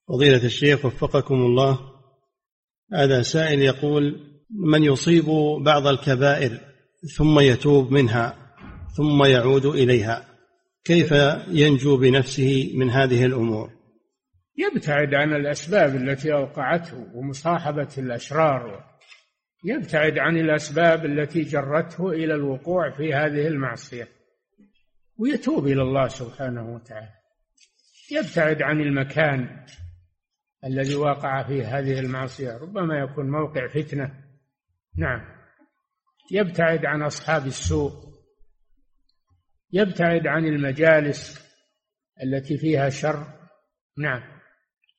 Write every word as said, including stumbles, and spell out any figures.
فضيلة الشيخ وفقكم الله، هذا سائل يقول: من يصيب بعض الكبائر ثم يتوب منها ثم يعود إليها، كيف ينجو بنفسه من هذه الأمور؟ يبتعد عن الأسباب التي أوقعته ومصاحبة الأشرار، يبتعد عن الأسباب التي جرته إلى الوقوع في هذه المعصية، ويتوب إلى الله سبحانه وتعالى. يبتعد عن المكان الذي وقع فيه هذه المعصية، ربما يكون موقع فتنة. نعم. يبتعد عن أصحاب السوء، يبتعد عن المجالس التي فيها شر. نعم.